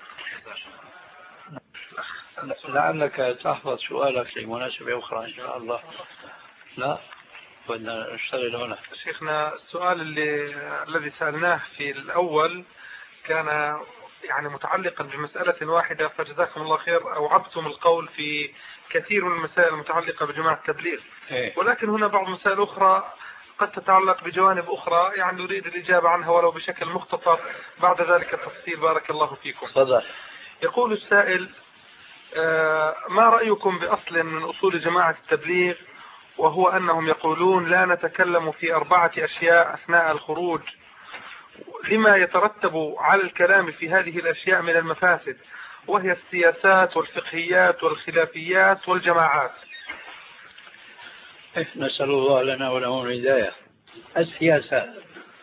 لعلك تحفظ سؤالك لمناسبة أخرى إن شاء الله. لا بدنا نشتغل هنا. شيخنا السؤال الذي سألناه في الأول كان يعني متعلقا بمسألة واحدة، فجزاكم الله خير أوعبتم القول في كثير من المسائل المتعلقة بجماعة التبليغ، ولكن هنا بعض مسائل أخرى قد تتعلق بجوانب أخرى يعني نريد الإجابة عنها ولو بشكل مختصر، بعد ذلك التفصيل. بارك الله فيكم. صدق. يقول السائل ما رأيكم بأصل من أصول جماعة التبليغ، وهو أنهم يقولون لا نتكلم في 4 أشياء أثناء الخروج لما يترتب على الكلام في هذه الأشياء من المفاسد، وهي السياسات والفقهيات والخلافيات والجماعات. نسأل الله لنا ولهم الهداية. السياسات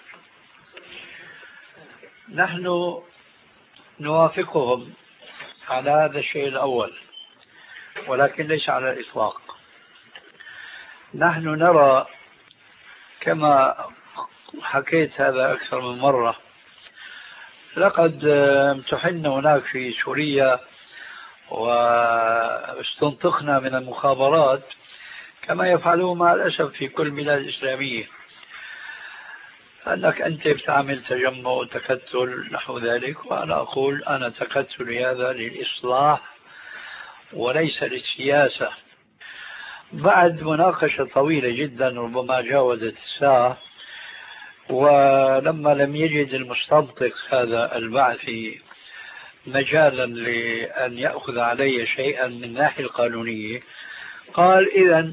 نحن نوافقهم على هذا الشيء الأول، ولكن ليس على الإطلاق. نحن نرى كما حكيت هذا أكثر من مرة، لقد امتحنا هناك في سوريا واستنطقنا من المخابرات كما يفعلون مع الأسف في كل البلاد الإسلامية، أنك أنت بتعمل تجمع وتكتل نحو ذلك، وأنا أقول أنا تكتلي هذا للإصلاح وليس للسياسة. بعد مناقشة طويلة جدا ربما جاوزت الساعة، ولما لم يجد المستنطق هذا البعثي مجالا لأن يأخذ علي شيئا من الناحية القانونية، قال إذن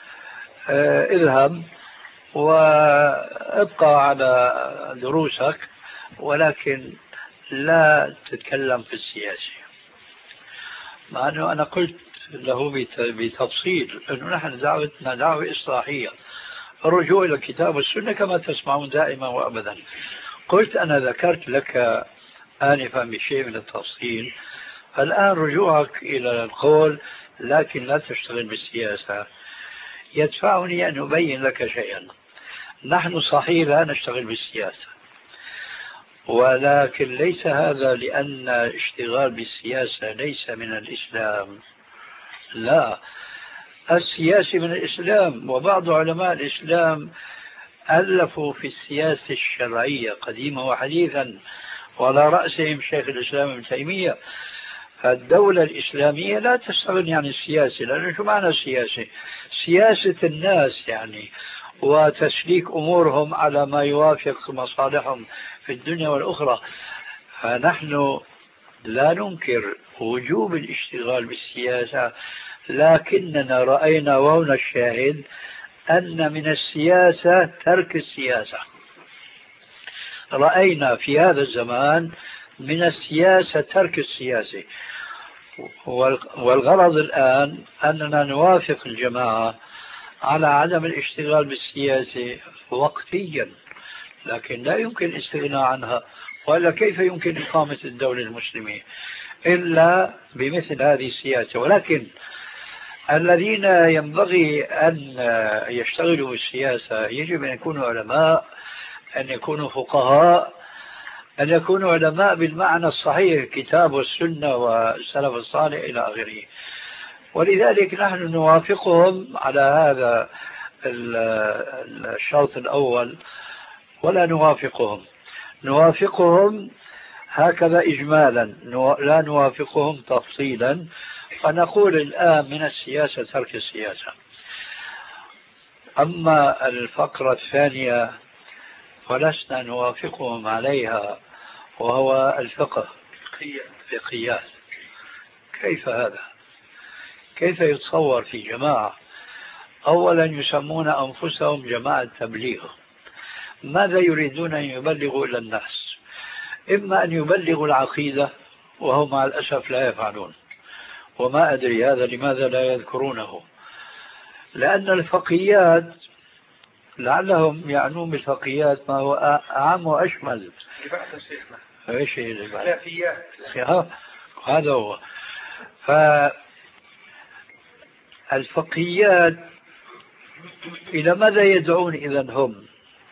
اذهب وابقى على دروسك ولكن لا تتكلم في السياسة. مع أنه أنا قلت له بتفصيل أنه نحن دعوتنا دعوة إصلاحية، الرجوع إلى الكتاب والسنة كما تسمعون دائما وأبدا. قلت أنا ذكرت لك آنفا بشيء من التفصيل، الآن رجوعك إلى القول لكن لا تشتغل بالسياسة يدفعني أن أبين لك شيئا. نحن صحيح لا نشتغل بالسياسة، ولكن ليس هذا لأن اشتغال بالسياسة ليس من الإسلام، لا، السياسة من الإسلام، وبعض علماء الإسلام ألفوا في السياسة الشرعية قديما وحديثا، وعلى رأسهم شيخ الإسلام ابن تيمية. الدولة الإسلامية لا تستغني عن السياسة، لأنه شو معنى السياسة؟ سياسة الناس يعني، وتسليك أمورهم على ما يوافق مصالحهم في الدنيا والأخرى. فنحن لا ننكر وجوب الاشتغال بالسياسة، لكننا رأينا وهنا الشاهد أن من السياسة ترك السياسة. رأينا في هذا الزمان من السياسة ترك السياسة، والغرض الآن أننا نوافق الجماعة على عدم الاشتغال بالسياسة وقتيا، لكن لا يمكن الاستغناء عنها، وإلا كيف يمكن إقامة الدولة المسلمة إلا بمثل هذه السياسة. ولكن الذين ينبغي أن يشتغلوا بالسياسة يجب أن يكونوا علماء، أن يكونوا فقهاء، أن يكونوا علماء بالمعنى الصحيح، الكتاب والسنة والسلف الصالح إلى آخره. ولذلك نحن نوافقهم على هذا الشرط الأول، ولا نوافقهم هكذا إجمالا، لا نوافقهم تفصيلا، فنقول الآن من السياسة ترك السياسة. أما الفقرة الثانية فلسنا نوافقهم عليها، وهو الفقه فقهيات. كيف هذا؟ كيف يتصور في جماعة أولا يسمون أنفسهم جماعة تبليغ؟ ماذا يريدون أن يبلغوا إلى الناس؟ إما أن يبلغوا العقيدة وهم مع الأسف لا يفعلون، وما أدري هذا لماذا لا يذكرونه، لأن الفقهيات لعلهم يعنون بالفقهيات ما هو أعم وأشمل. ايش هذا هو. فالفقهيات إلى ماذا يدعون إذن هم؟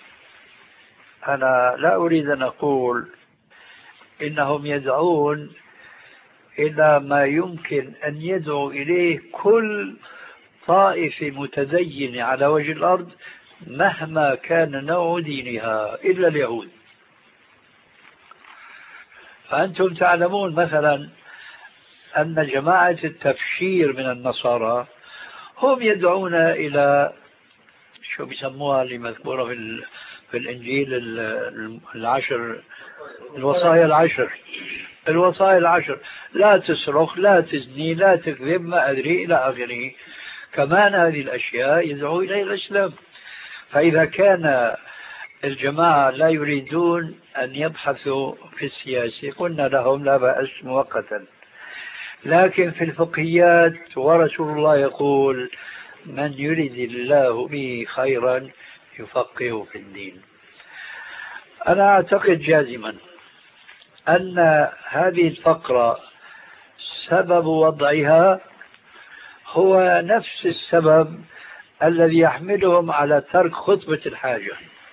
أنا لا أريد أن أقول إنهم يدعون إلى ما يمكن أن يدعو إليه كل طائفة متدينة على وجه الأرض مهما كان نوع دينها إلا اليهود. فأنتم تعلمون مثلا أن جماعة التبشير من النصارى هم يدعون إلى شو بيسموها اللي مذكورة في الإنجيل العشر، الوصايا العشر، لا تسرق، لا تزني، لا تكذب، ما أدري إلى آخره. كمان هذه الأشياء يدعو إليها الإسلام. فإذا كان الجماعة لا يريدون أن يبحثوا في السياسة قلنا لهم لا بأس مؤقتا، لكن في الفقهيات ورسول الله يقول من يريد الله به خيرا يفقهه في الدين. أنا أعتقد جازما أن هذه الفقرة سبب وضعها هو نفس السبب الذي يحملهم على ترك خطبة الحاجة،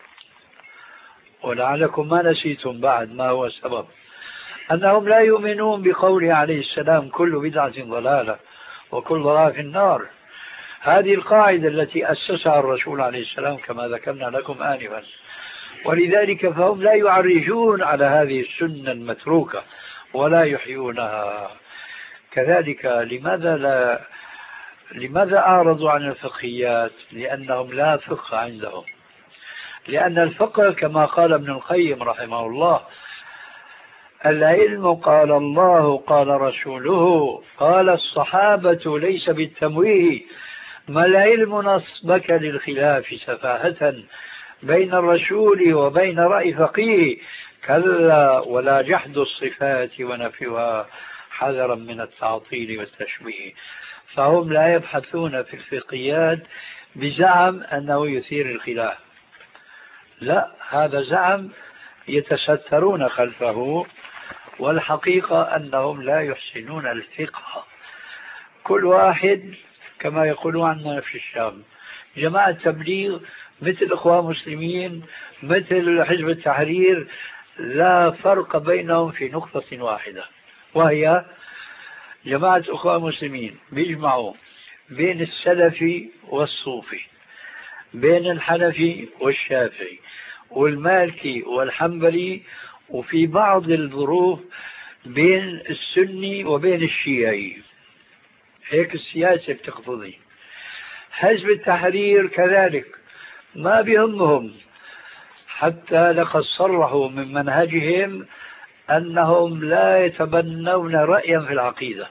ولعلكم ما نسيتم بعد ما هو السبب، أنهم لا يؤمنون بقوله عليه السلام كل بدعة ضلالة وكل ضلالة في النار. هذه القاعدة التي أسسها الرسول عليه السلام كما ذكرنا لكم آنفا، ولذلك فهم لا يعرجون على هذه السنة المتروكة ولا يحيونها. كذلك لماذا أعرضوا عن الفقهيات؟ لأنهم لا فقه عندهم، لأن الفقه كما قال ابن القيم رحمه الله العلم قال الله قال رسوله قال الصحابة ليس بالتمويه ما العلم نصبك للخلاف سفاهة بين الرسول وبين رأي فقيه؟ كلا ولا جحد الصفات ونفيها حذرا من التعطيل والتشبيه. فهم لا يبحثون في الفقهيات بزعم أنه يثير الخلاف، لا، هذا زعم يتسترون خلفه، والحقيقة أنهم لا يحسنون الفقه. كل واحد كما يقولون عندنا في الشام جماعة تبليغ مثل إخوان مسلمين مثل حزب التحرير، لا فرق بينهم في نقطة واحدة، وهي جماعة إخوان مسلمين بيجمعوا بين السلفي والصوفي، بين الحنفي والشافعي والمالكي والحنبلي، وفي بعض الظروف بين السني وبين الشيعي. هيك السياسة بتقتضي. حزب التحرير كذلك ما بيهمهم، حتى لقد صرحوا من منهجهم أنهم لا يتبنون رأيا في العقيدة،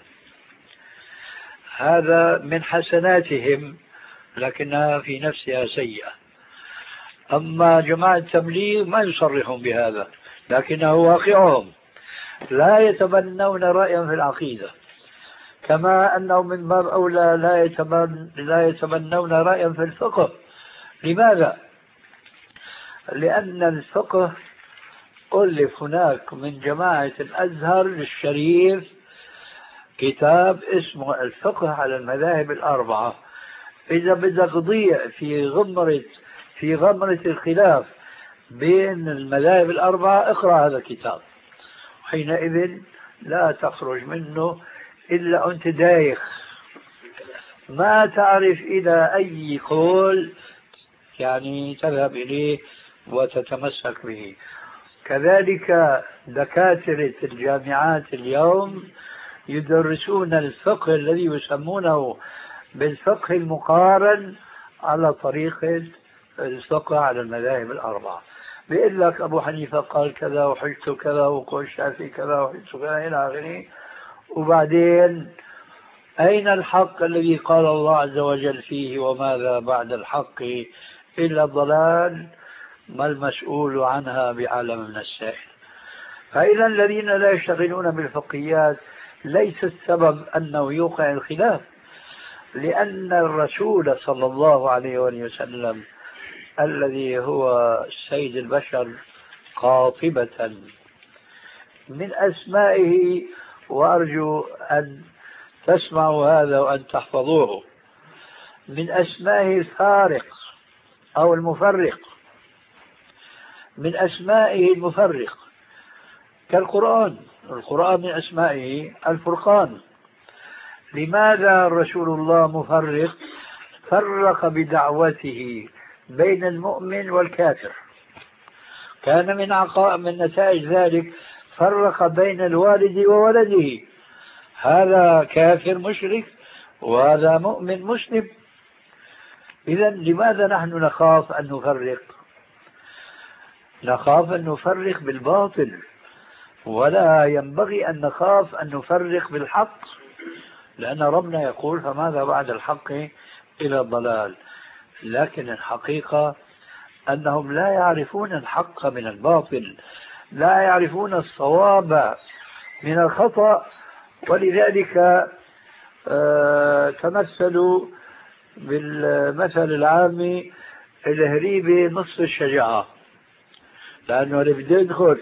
هذا من حسناتهم لكنها في نفسها سيئة. أما جماعة التبليغ ما يصرحون بهذا لكنه واقعهم، لا يتبنون رأيا في العقيدة، كما أنه من باب أولى لا يتبنون رأيا في الفقه. لماذا؟ لأن الفقه ألف هناك من جماعة الأزهر الشريف كتاب اسمه الفقه على المذاهب الأربعة. إذا بدك تضيع في غمرة الخلاف بين المذاهب الأربعة اقرأ هذا الكتاب، حينئذ لا تخرج منه إلا أنت دايخ، ما تعرف إلى أي قول يعني تذهب إليه وتتمسك به. كذلك دكاترة الجامعات اليوم يدرسون الفقه الذي يسمونه بالفقه المقارن على طريقة الفقه على المذاهب الأربعة. بيقول لك أبو حنيفة قال كذا وحجته كذا، وقول الشافعي كذا وحجته كذا إلى آخره، وبعدين أين الحق الذي قال الله عز وجل فيه وماذا بعد الحق إلا الضلال؟ ما المسؤول عنها بعالم من السائل. فإذا الذين لا يشتغلون بالفقهيات ليس السبب أنه يوقع الخلاف، لأن الرسول صلى الله عليه وسلم الذي هو سيد البشر قاطبة من أسمائه، وأرجو أن تسمعوا هذا وأن تحفظوه، من أسمائه الفارق أو المفرق، من أسمائه المفرق كالقرآن. القرآن من أسمائه الفرقان. لماذا رسول الله مفرق؟ فرق بدعوته بين المؤمن والكافر. كان من نتائج ذلك فرق بين الوالد وولده، هذا كافر مشرك وهذا مؤمن مسلم. إذا لماذا نحن نخاف أن نفرق؟ نخاف أن نفرق بالباطل، ولا ينبغي أن نخاف أن نفرق بالحق، لأن ربنا يقول فماذا بعد الحق إلى الضلال. لكن الحقيقة أنهم لا يعرفون الحق من الباطل، لا يعرفون الصواب من الخطأ، ولذلك تمثلوا بالمثل العامي الهريبة نصف الشجاعة، لأنه اللي بده يدخل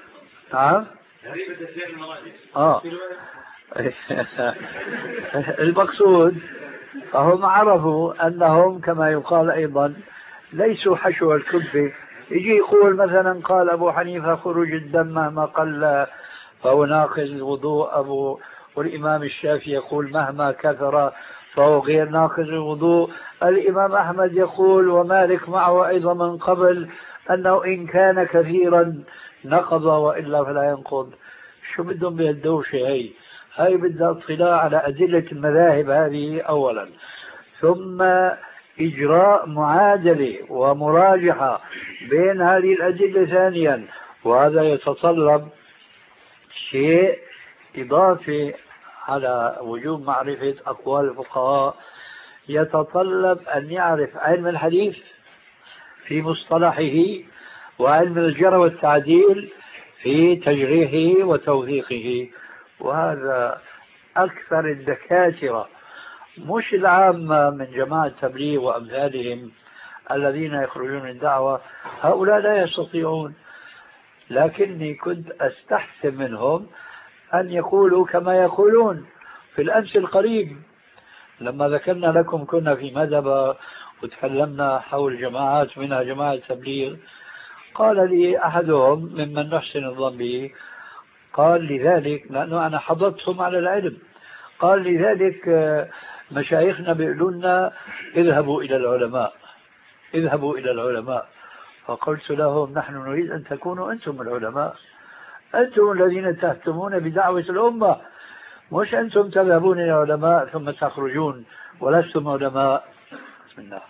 المقصود فهم عرفوا أنهم كما يقال أيضا ليسوا حشو الكبة. يجي يقول مثلا قال أبو حنيفة خروج الدم مهما قل فهو ناقض الوضوء، والإمام الشافعي يقول مهما كثر فهو غير ناقض الوضوء. الإمام أحمد يقول ومالك معه أيضا من قبل أنه إن كان كثيرا نقض وإلا فلا ينقض. شو بدهم بهالدوشة هاي بدها اطلاع على أدلة المذاهب هذه أولا، ثم إجراء معادلة ومراجحة بين هذه الأدلة ثانيا، وهذا يتطلب شيء إضافي على وجوب معرفة أقوال الفقهاء، يتطلب أن يعرف علم الحديث في مصطلحه وعلم الجرح والتعديل في تجريحه وتوثيقه. وهذا أكثر الدكاترة مش العامة من جماعة التبليغ وأمثالهم الذين يخرجون من الدعوة، هؤلاء لا يستطيعون. لكني كنت أستحسن منهم أن يقولوا كما يقولون. في الأمس القريب لما ذكرنا لكم كنا في مذهب وتكلمنا حول جماعات منها جماعة التبليغ، قال لي أحدهم ممن نحسن الظن به، قال لذلك لأنه أنا حضرتهم على العلم، قال لذلك مشايخنا بيقولوا لنا اذهبوا إلى العلماء، اذهبوا إلى العلماء. فقلت لهم نحن نريد أن تكونوا أنتم العلماء، أنتم الذين تهتمون بدعوة الأمة، مش أنتم تذهبون إلى العلماء ثم تخرجون ولستم علماء. بسم الله.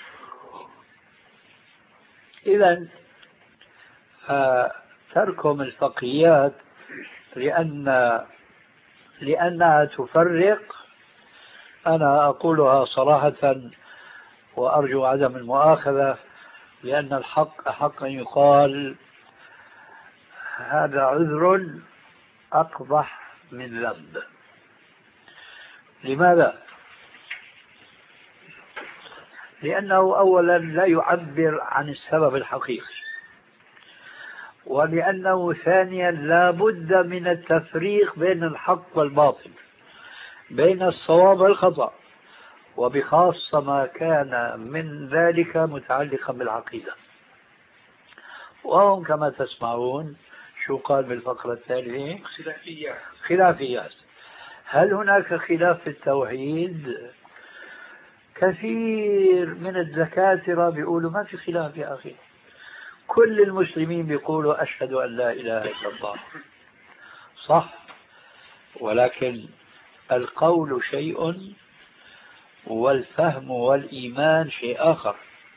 إذن تركهم الفقهيات لأنها تفرق، أنا أقولها صراحة وأرجو عدم المؤاخذة، لأن الحق أحق أن يقال هذا عذر أقبح من ذنب. لماذا؟ لأنه أولا لا يعبر عن السبب الحقيقي، ولأنه ثانيا لا بد من التفريق بين الحق والباطل، بين الصواب والخطأ، وبخاصة ما كان من ذلك متعلقا بالعقيدة. وهم كما تسمعون شو قال بالفقرة الثالثة؟ خلافيات. هل هناك خلاف في التوحيد؟ كثير من الدكاترة بيقولوا ما في خلاف يا أخي، كل المسلمين بيقولوا أشهد أن لا إله إلا الله، صح، ولكن القول شيء والفهم والإيمان شيء آخر.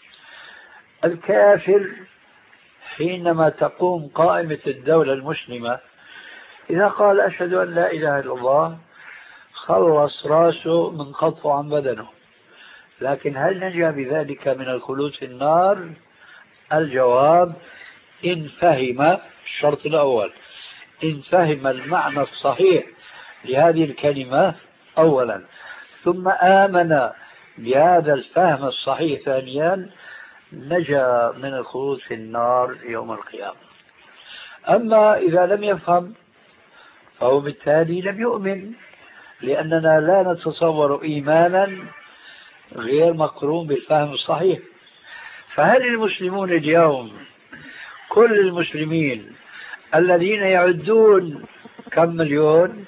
الكافر حينما تقوم قائمة الدولة المسلمة إذا قال أشهد أن لا إله إلا الله خلص راسه من خطفه عن بدنه، لكن هل نجا بذلك من الخلود في النار؟ الجواب إن فهم الشرط الأول، إن فهم المعنى الصحيح لهذه الكلمة أولا، ثم آمن بهذا الفهم الصحيح ثانيا، نجا من الخلود في النار يوم القيامة. أما إذا لم يفهم فهو بالتالي لم يؤمن، لأننا لا نتصور إيمانا غير مقرون بالفهم الصحيح. فهل المسلمون اليوم كل المسلمين الذين يعدون كم مليون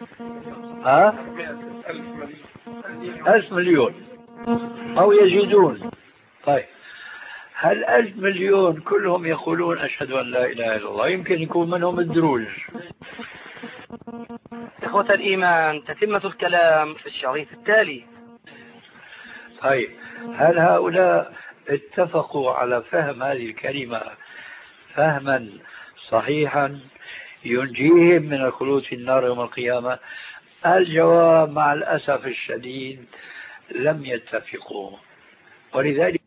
1000 مليون أو يزيدون، طيب هل 1000 مليون كلهم يقولون أشهد أن لا إله إلا الله؟ يمكن يكون منهم الدروج. إخوة الإيمان، تتمة الكلام في الشريط التالي. طيب هل هؤلاء اتفقوا على فهم هذه الكلمة فهما صحيحا ينجيهم من الخلود في النار يوم القيامة؟ الجواب مع الأسف الشديد لم يتفقوا. ولذلك